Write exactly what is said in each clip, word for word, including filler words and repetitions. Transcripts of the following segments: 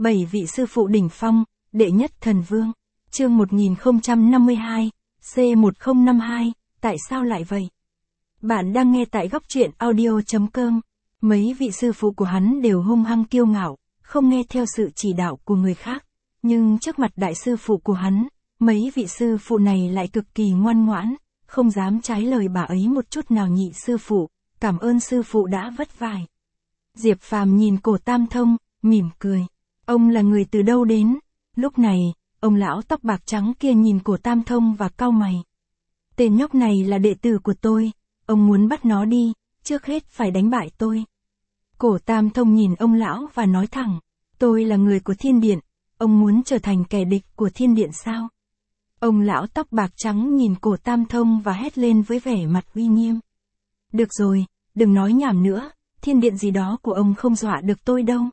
Bảy vị sư phụ đỉnh phong, đệ nhất thần vương. Chương một nghìn không trăm năm mươi hai, C một không năm hai, tại sao lại vậy? Bạn đang nghe tại góc truyện audio.com. Mấy vị sư phụ của hắn đều hung hăng kiêu ngạo, không nghe theo sự chỉ đạo của người khác. Nhưng trước mặt đại sư phụ của hắn, mấy vị sư phụ này lại cực kỳ ngoan ngoãn, không dám trái lời bà ấy một chút nào. Nhị sư phụ, cảm ơn sư phụ đã vất vả. Diệp Phàm nhìn Cổ Tam Thông, mỉm cười. Ông là người từ đâu đến? Lúc này, ông lão tóc bạc trắng kia nhìn Cổ Tam Thông và cau mày. Tên nhóc này là đệ tử của tôi, ông muốn bắt nó đi, trước hết phải đánh bại tôi. Cổ Tam Thông nhìn ông lão và nói thẳng, tôi là người của Thiên Điện, ông muốn trở thành kẻ địch của Thiên Điện sao? Ông lão tóc bạc trắng nhìn Cổ Tam Thông và hét lên với vẻ mặt uy nghiêm. Được rồi, đừng nói nhảm nữa, Thiên Điện gì đó của ông không dọa được tôi đâu.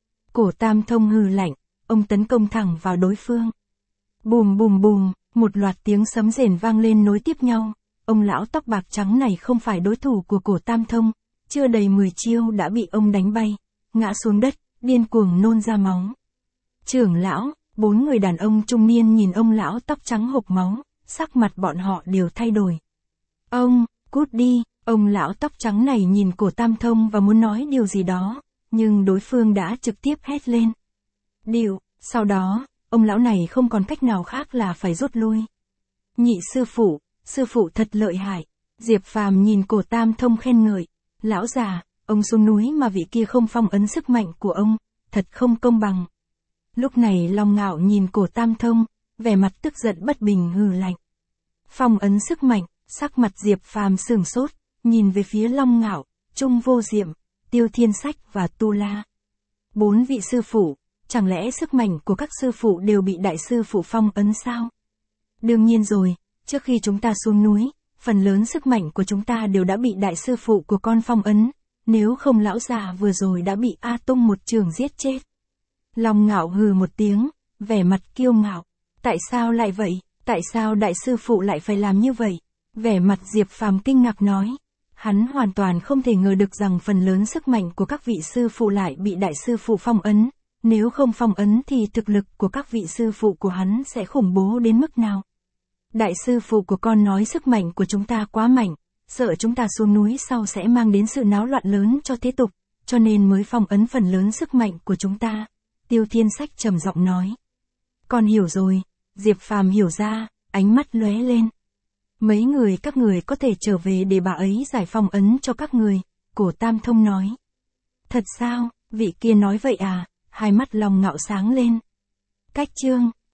Cổ Tam Thông hừ lạnh, ông tấn công thẳng vào đối phương. Bùm bùm bùm, một loạt tiếng sấm rền vang lên nối tiếp nhau. Ông lão tóc bạc trắng này không phải đối thủ của Cổ Tam Thông, chưa đầy mười chiêu đã bị ông đánh bay, ngã xuống đất, điên cuồng nôn ra máu. Trưởng lão, bốn người đàn ông trung niên nhìn ông lão tóc trắng hộc máu, sắc mặt bọn họ đều thay đổi. Ông, cút đi, ông lão tóc trắng này nhìn Cổ Tam Thông và muốn nói điều gì đó, nhưng đối phương đã trực tiếp hét lên. Điệu, sau đó, ông lão này không còn cách nào khác là phải rút lui. Nhị sư phụ, sư phụ thật lợi hại. Diệp Phàm nhìn Cổ Tam Thông khen ngợi. Lão già, ông xuống núi mà vị kia không phong ấn sức mạnh của ông, thật không công bằng. Lúc này Long Ngạo nhìn Cổ Tam Thông, vẻ mặt tức giận bất bình hừ lạnh. Phong ấn sức mạnh, sắc mặt Diệp Phàm sửng sốt, nhìn về phía Long Ngạo, Trung Vô Diệm, Tiêu Thiên Sách và Tu La. Bốn vị sư phụ, chẳng lẽ sức mạnh của các sư phụ đều bị đại sư phụ phong ấn sao? Đương nhiên rồi, trước khi chúng ta xuống núi, phần lớn sức mạnh của chúng ta đều đã bị đại sư phụ của con phong ấn, nếu không lão già vừa rồi đã bị A Tung một trường giết chết. Long Ngạo hừ một tiếng, vẻ mặt kiêu ngạo. Tại sao lại vậy? Tại sao đại sư phụ lại phải làm như vậy? Vẻ mặt Diệp Phàm kinh ngạc nói. Hắn hoàn toàn không thể ngờ được rằng phần lớn sức mạnh của các vị sư phụ lại bị đại sư phụ phong ấn. Nếu không phong ấn thì thực lực của các vị sư phụ của hắn sẽ khủng bố đến mức nào? Đại sư phụ của con nói sức mạnh của chúng ta quá mạnh, sợ chúng ta xuống núi sau sẽ mang đến sự náo loạn lớn cho thế tục, cho nên mới phong ấn phần lớn sức mạnh của chúng ta. Tiêu Thiên Sách trầm giọng nói. Con hiểu rồi, Diệp Phàm hiểu ra, ánh mắt lóe lên. Mấy người các người có thể trở về để bà ấy giải phong ấn cho các người, Cổ Tam Thông nói. Thật sao, vị kia nói vậy à, hai mắt Long Ngạo sáng lên. Cách chương